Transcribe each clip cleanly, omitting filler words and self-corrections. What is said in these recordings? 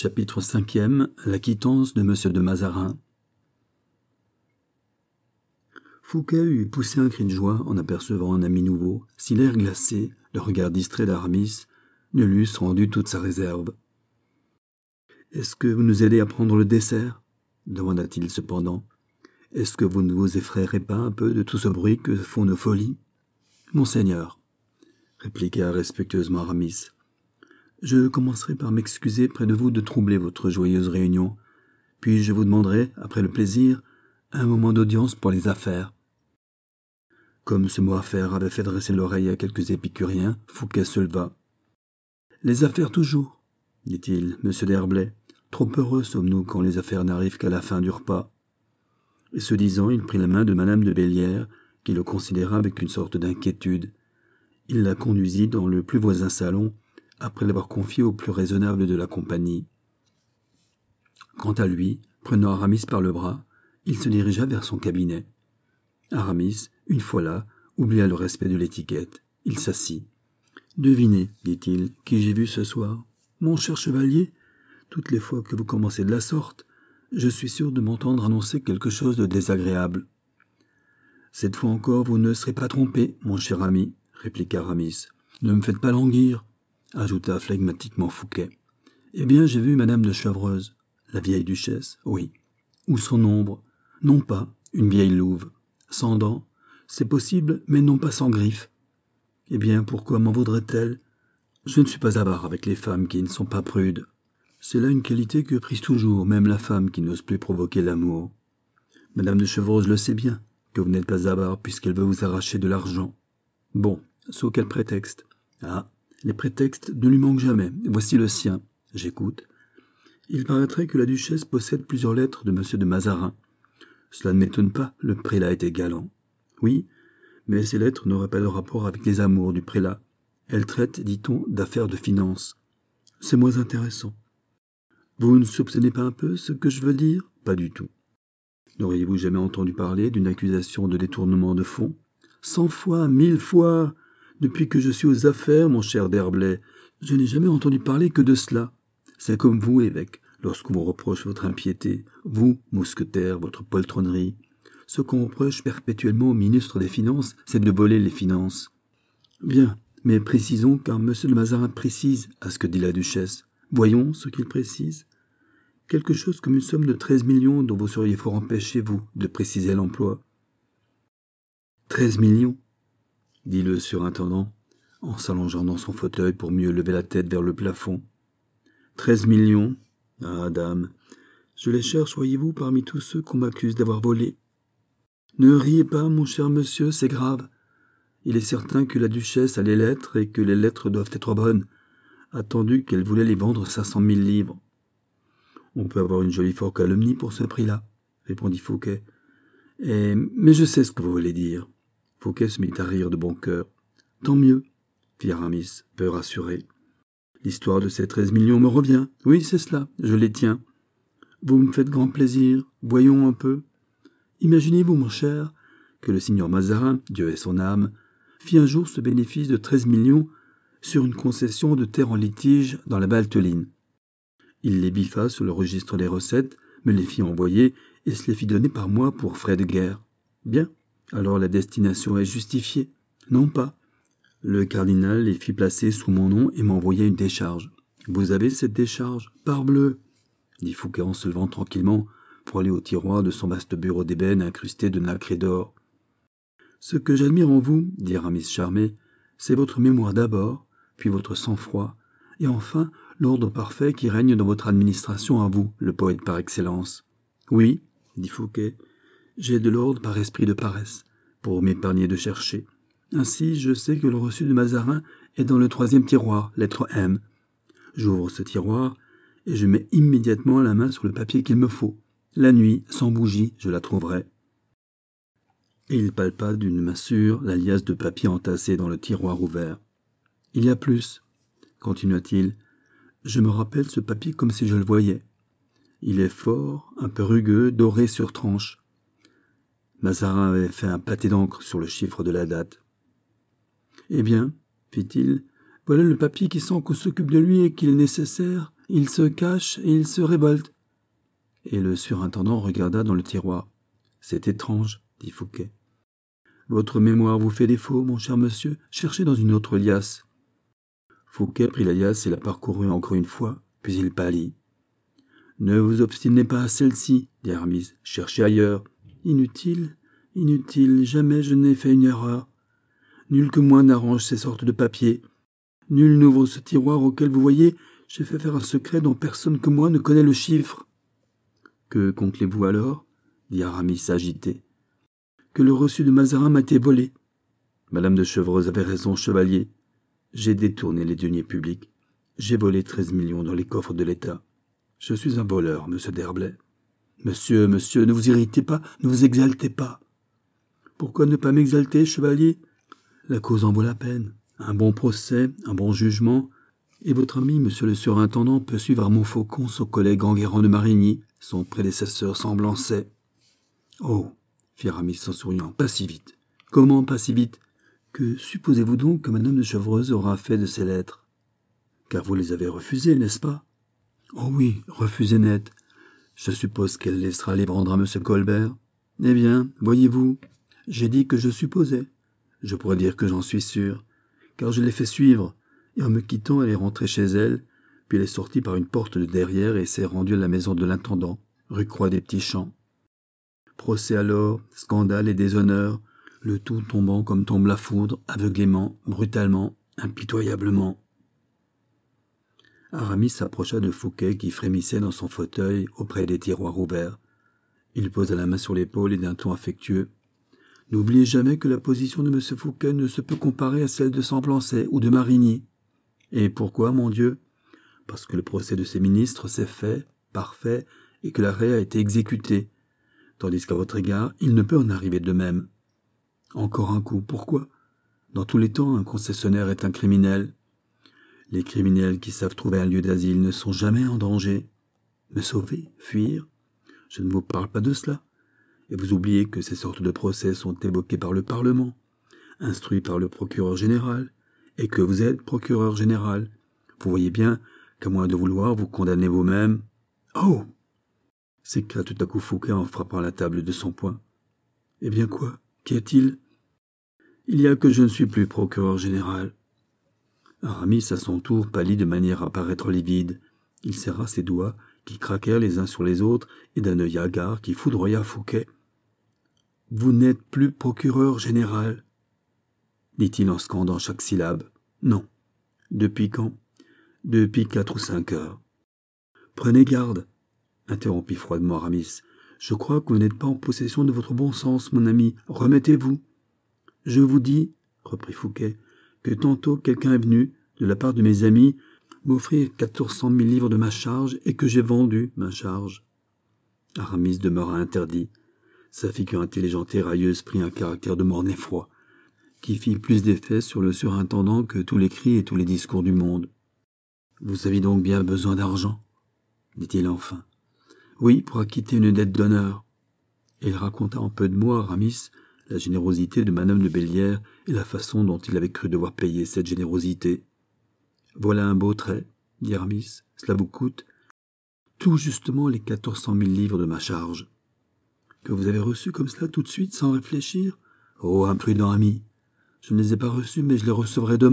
Chapitre 5e. La quittance de M. de Mazarin. Fouquet eut poussé un cri de joie en apercevant un ami nouveau, si l'air glacé, le regard distrait d'Aramis, ne l'eussent rendu toute sa réserve. « Est-ce que vous nous aidez à prendre le dessert ?» demanda-t-il cependant. « Est-ce que vous ne vous effrayerez pas un peu de tout ce bruit que font nos folies ?»« Monseigneur, » répliqua respectueusement Aramis, « je commencerai par m'excuser près de vous de troubler votre joyeuse réunion, puis je vous demanderai, après le plaisir, un moment d'audience pour les affaires. » Comme ce mot « affaires » avait fait dresser l'oreille à quelques épicuriens, Fouquet se leva. « Les affaires toujours, dit-il, monsieur d'Herblay. Trop heureux sommes-nous quand les affaires n'arrivent qu'à la fin du repas. » Et ce disant, il prit la main de madame de Bellière, qui le considéra avec une sorte d'inquiétude. Il la conduisit dans le plus voisin salon, après l'avoir confiée au plus raisonnable de la compagnie. Quant à lui, prenant Aramis par le bras, il se dirigea vers son cabinet. Aramis, une fois là, oublia le respect de l'étiquette. Il s'assit. « Devinez, dit-il, qui j'ai vu ce soir. Mon cher chevalier, toutes les fois que vous commencez de la sorte, je suis sûr de m'entendre annoncer quelque chose de désagréable. »« Cette fois encore, vous ne serez pas trompé, mon cher ami, » répliqua Aramis. « Ne me faites pas languir, » ajouta flegmatiquement Fouquet. « Eh bien, j'ai vu madame de Chevreuse. »« La vieille duchesse, oui. »« Ou son ombre. »« Non pas, une vieille louve. »« Sans dents. »« C'est possible, mais non pas sans griffes. »« Eh bien, pourquoi m'en voudrait-elle ? Je ne suis pas avare avec les femmes qui ne sont pas prudes. C'est là une qualité que prise toujours, même la femme qui n'ose plus provoquer l'amour. Madame de Chevreuse le sait bien, que vous n'êtes pas avare puisqu'elle veut vous arracher de l'argent. Bon, sous quel prétexte ? Ah, les prétextes ne lui manquent jamais. Voici le sien. J'écoute. Il paraîtrait que la duchesse possède plusieurs lettres de M. de Mazarin. Cela ne m'étonne pas, le prélat était galant. Oui, mais ces lettres n'auraient pas de rapport avec les amours du prélat. Elles traitent, dit-on, d'affaires de finances. C'est moins intéressant. Vous ne soupçonnez pas un peu ce que je veux dire ? Pas du tout. N'auriez-vous jamais entendu parler d'une accusation de détournement de fonds ? 100 fois, 1000 fois. Depuis que je suis aux affaires, mon cher d'Herblay, je n'ai jamais entendu parler que de cela. C'est comme vous, évêque, lorsqu'on vous reproche votre impiété, vous, mousquetaire, votre poltronnerie. Ce qu'on reproche perpétuellement au ministre des Finances, c'est de voler les finances. Bien, mais précisons, car M. de Mazarin précise à ce que dit la duchesse. Voyons ce qu'il précise. Quelque chose comme une somme de 13 millions dont vous seriez fort empêché, vous, de préciser l'emploi. 13 millions, dit le surintendant, en s'allongeant dans son fauteuil pour mieux lever la tête vers le plafond. 13 millions. Ah, dame, je les cherche, voyez-vous, parmi tous ceux qu'on m'accuse d'avoir volés. Ne riez pas, mon cher monsieur, c'est grave. Il est certain que la duchesse a les lettres et que les lettres doivent être bonnes, attendu qu'elle voulait les vendre 500 000 livres. On peut avoir une jolie fort calomnie pour ce prix-là, répondit Fouquet. Mais je sais ce que vous voulez dire. Fouquet se mit à rire de bon cœur. Tant mieux, fit Aramis, peu rassuré. L'histoire de ces 13 millions me revient. Oui, c'est cela, je les tiens. Vous me faites grand plaisir, voyons un peu. Imaginez-vous, mon cher, que le signor Mazarin, Dieu ait son âme, fit un jour ce bénéfice de 13 millions sur une concession de terre en litige dans la Valteline. Il les biffa sur le registre des recettes, me les fit envoyer et se les fit donner par moi pour frais de guerre. Bien, alors la destination est justifiée. Non pas. Le cardinal les fit placer sous mon nom et m'envoya une décharge. Vous avez cette décharge ? Parbleu, dit Fouquet en se levant tranquillement pour aller au tiroir de son vaste bureau d'ébène incrusté de nacre et d'or. Ce que j'admire en vous, dit Aramis charmé, c'est votre mémoire d'abord, puis votre sang-froid, et enfin l'ordre parfait qui règne dans votre administration à vous, le poète par excellence. Oui, dit Fouquet, j'ai de l'ordre par esprit de paresse, pour m'épargner de chercher. Ainsi, je sais que le reçu de Mazarin est dans le 3e tiroir, lettre M. J'ouvre ce tiroir et je mets immédiatement la main sur le papier qu'il me faut. La nuit, sans bougie, je la trouverai. Et il palpa d'une main sûre la liasse de papier entassée dans le tiroir ouvert. Il y a plus, continua-t-il. Je me rappelle ce papier comme si je le voyais. Il est fort, un peu rugueux, doré sur tranche. Mazarin avait fait un pâté d'encre sur le chiffre de la date. « Eh bien, fit-il, voilà le papier qui sent qu'on s'occupe de lui et qu'il est nécessaire, Il se cache et il se révolte. » Et le surintendant regarda dans le tiroir. « C'est étrange, » dit Fouquet. « Votre mémoire vous fait défaut, mon cher monsieur. Cherchez dans une autre liasse. » Fouquet prit la liasse et la parcourut encore une fois, puis il pâlit. « Ne vous obstinez pas à celle-ci, dit Aramis. Cherchez ailleurs. »« Inutile, inutile, jamais je n'ai fait une erreur. Nul que moi n'arrange ces sortes de papiers. Nul n'ouvre ce tiroir auquel vous voyez, j'ai fait faire un secret dont personne que moi ne connaît le chiffre. »« Que concluez-vous alors ?» dit Aramis agité. « Que le reçu de Mazarin m'a été volé. »« Madame de Chevreuse avait raison, chevalier. J'ai détourné les deniers publics. J'ai volé 13 millions dans les coffres de l'État. Je suis un voleur, monsieur d'Herblay. »« Monsieur, ne vous irritez pas, ne vous exaltez pas. »« Pourquoi ne pas m'exalter, chevalier ? La cause en vaut la peine. Un bon procès, un bon jugement, et votre ami, monsieur le surintendant, peut suivre à Montfaucon son collègue Enguerrand de Marigny, son prédécesseur Semblancet. »« Oh !» fit Aramis en souriant, « pas si vite. »« Comment pas si vite ? Que supposez-vous donc que madame de Chevreuse aura fait de ces lettres ? Car vous les avez refusées, n'est-ce pas ? » ?»« Oh oui, refusées net. Je suppose qu'elle laissera les rendre à monsieur Colbert. » »« Eh bien, voyez-vous, j'ai dit que je supposais. Je pourrais dire que j'en suis sûr, car je l'ai fait suivre, et en me quittant, elle est rentrée chez elle, puis elle est sortie par une porte de derrière et s'est rendue à la maison de l'intendant, rue Croix des Petits Champs. Procès alors, scandale et déshonneur, le tout tombant comme tombe la foudre, aveuglément, brutalement, impitoyablement. Aramis s'approcha de Fouquet qui frémissait dans son fauteuil auprès des tiroirs ouverts. Il posa la main sur l'épaule et d'un ton affectueux. « N'oubliez jamais que la position de M. Fouquet ne se peut comparer à celle de Semblancet ou de Marigny. » »« Et pourquoi, mon Dieu ? » »« Parce que le procès de ces ministres s'est fait, parfait, et que l'arrêt a été exécuté. Tandis qu'à votre égard, il ne peut en arriver de même. » »« Encore un coup. Pourquoi ? Dans tous les temps, un concessionnaire est un criminel. Les criminels qui savent trouver un lieu d'asile ne sont jamais en danger. Me sauver, fuir ? Je ne vous parle pas de cela. Et vous oubliez que ces sortes de procès sont évoqués par le Parlement, instruits par le procureur général, et que vous êtes procureur général. Vous voyez bien qu'à moins de vouloir, vous condamnez vous-même. « Oh !» s'écria tout à coup Fouquet en frappant la table de son poing. « Eh bien quoi ? Qu'y a-t-il ? » ?»« Il y a que je ne suis plus procureur général. » Aramis, à son tour, pâlit de manière à paraître livide. Il serra ses doigts, qui craquèrent les uns sur les autres, et d'un œil hagard qui foudroya Fouquet. « Vous n'êtes plus procureur général ?» dit-il en scandant chaque syllabe. « Non. »« Depuis quand ? » ?»« Depuis 4 ou 5 heures. »« Prenez garde, » interrompit froidement Aramis. « Je crois que vous n'êtes pas en possession de votre bon sens, mon ami. Remettez-vous. »« Je vous dis, » reprit Fouquet, « que tantôt quelqu'un est venu, de la part de mes amis, m'offrir 400 000 livres de ma charge et que j'ai vendu ma charge. » Aramis demeura interdit. Sa figure intelligente et railleuse prit un caractère de morne effroi, qui fit plus d'effet sur le surintendant que tous les cris et tous les discours du monde. « Vous aviez donc bien besoin d'argent ?» dit-il enfin. « Oui, pour acquitter une dette d'honneur. » Et il raconta en peu de mots à Aramis la générosité de madame de Bellière et la façon dont il avait cru devoir payer cette générosité. « Voilà un beau trait, » dit Aramis. « Cela vous coûte tout justement les 400 000 livres de ma charge. » « Que vous avez reçu comme cela tout de suite, sans réfléchir ? Oh, imprudent ami ! Je ne les ai pas reçus, mais je les recevrai demain. »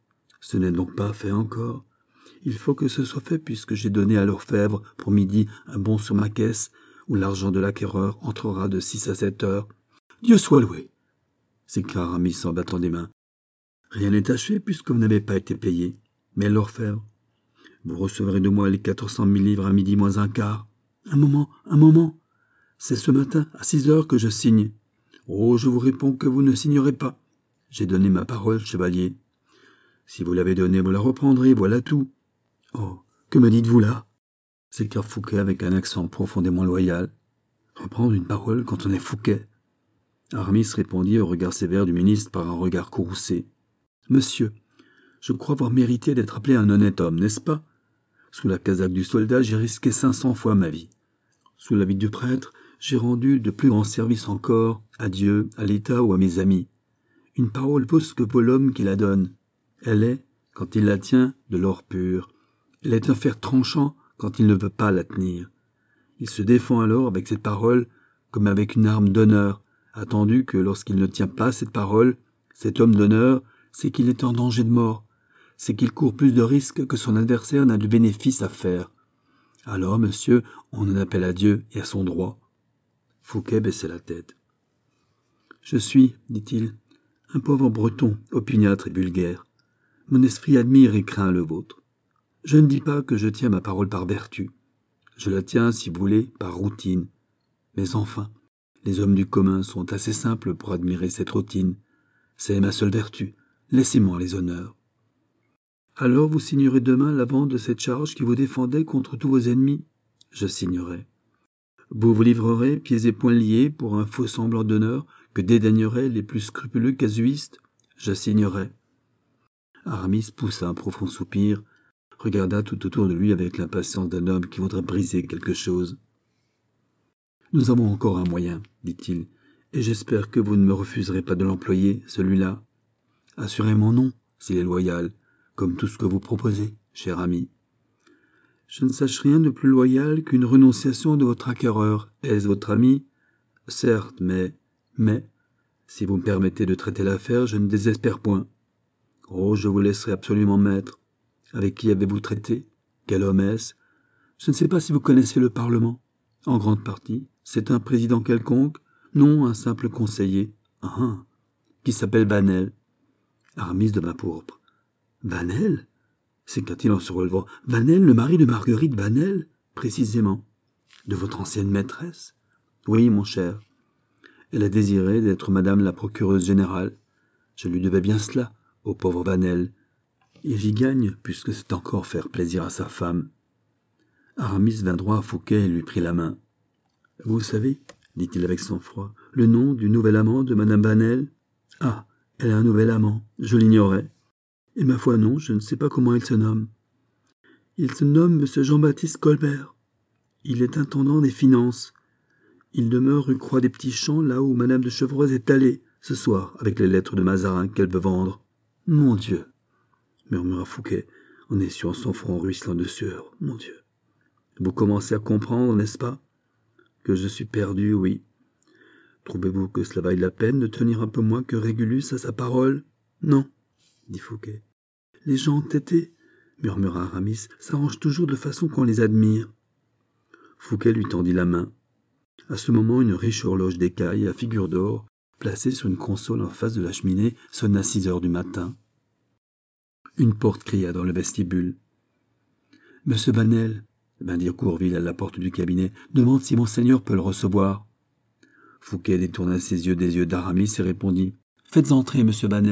« Ce n'est donc pas fait encore. Il faut que ce soit fait, puisque j'ai donné à l'orfèvre pour midi un bon sur ma caisse, où l'argent de l'acquéreur entrera de 6 à 7 heures. »« Dieu soit loué !» s'écria Aramis en battant des mains. « Rien n'est achevé, puisque vous n'avez pas été payé. Mais l'orfèvre, vous recevrez de moi les 400 000 livres à midi moins un quart. Un moment. C'est ce matin, à 6 heures, que je signe. Oh, je vous réponds que vous ne signerez pas. J'ai donné ma parole, chevalier. Si vous l'avez donnée, vous la reprendrez, voilà tout. »« Oh, que me dites-vous là ?» s'écria Fouquet avec un accent profondément loyal. « Reprendre une parole quand on est Fouquet ?» Aramis répondit au regard sévère du ministre par un regard courroucé. « Monsieur, je crois avoir mérité d'être appelé un honnête homme, n'est-ce pas ? Sous la casaque du soldat, j'ai risqué 500 fois ma vie. Sous l'habit du prêtre, j'ai rendu de plus grands services encore à Dieu, à l'État ou à mes amis. Une parole vaut ce que vaut l'homme qui la donne. Elle est, quand il la tient, de l'or pur, Elle est un fer tranchant quand il ne veut pas la tenir. Il se défend alors avec cette parole comme avec une arme d'honneur, attendu que lorsqu'il ne tient pas cette parole, cet homme d'honneur, c'est qu'il est en danger de mort, c'est qu'il court plus de risques que son adversaire n'a de bénéfices à faire. Alors, monsieur, on en appelle à Dieu et à son droit. Fouquet baissait la tête. « Je suis, dit-il, un pauvre breton, opiniâtre et vulgaire. Mon esprit admire et craint le vôtre. Je ne dis pas que je tiens ma parole par vertu. Je la tiens, si vous voulez, par routine. Mais enfin, les hommes du commun sont assez simples pour admirer cette routine. C'est ma seule vertu. Laissez-moi les honneurs. Alors vous signerez demain l'avant de cette charge qui vous défendait contre tous vos ennemis. Je signerai. Vous vous livrerez, pieds et poings liés, pour un faux semblant d'honneur que dédaigneraient les plus scrupuleux casuistes. Je signerai. Aramis poussa un profond soupir, regarda tout autour de lui avec l'impatience d'un homme qui voudrait briser quelque chose. « Nous avons encore un moyen, dit-il, et j'espère que vous ne me refuserez pas de l'employer, celui-là. Assurément non, s'il est loyal, comme tout ce que vous proposez, cher ami. Je ne sache rien de plus loyal qu'une renonciation de votre acquéreur. Est-ce votre ami? Certes, mais, si vous me permettez de traiter l'affaire, je ne désespère point. Oh, je vous laisserai absolument maître. Avec qui avez-vous traité? Quel homme est-ce? Je ne sais pas si vous connaissez le Parlement. En grande partie. C'est un président quelconque? Non, un simple conseiller. Qui s'appelle Banel. Aramis devint pourpre. Banel? S'écria-t-il en se relevant. Banel, le mari de Marguerite Banel? Précisément. De votre ancienne maîtresse? Oui, mon cher. Elle a désiré d'être madame la procureuse générale. Je lui devais bien cela, au pauvre Banel. Et j'y gagne, puisque c'est encore faire plaisir à sa femme. Aramis vint droit à Fouquet et lui prit la main. « Vous savez, dit-il avec sang-froid, le nom du nouvel amant de madame Banel? Ah, elle a un nouvel amant, je l'ignorais. Et ma foi non, je ne sais pas comment il se nomme. Il se nomme M. Jean-Baptiste Colbert. Il est intendant des finances. Il demeure rue Croix des Petits Champs, là où madame de Chevreuse est allée, ce soir, avec les lettres de Mazarin qu'elle veut vendre. Mon Dieu, murmura Fouquet, en essuyant son front ruisselant de sueur. Mon Dieu. Vous commencez à comprendre, n'est-ce pas? Que je suis perdu, oui. Trouvez-vous que cela vaille la peine de tenir un peu moins que Régulus à sa parole? Non, dit Fouquet. Les gens entêtés, murmura Aramis, s'arrangent toujours de façon qu'on les admire. Fouquet lui tendit la main. À ce moment, une riche horloge d'écaille à figure d'or, placée sur une console en face de la cheminée, sonna 6 heures du matin. Une porte cria dans le vestibule. « Monsieur Banel, » vint dire Courville à la porte du cabinet, « demande si monseigneur peut le recevoir. » Fouquet détourna ses yeux des yeux d'Aramis et répondit « Faites entrer, monsieur Banel. »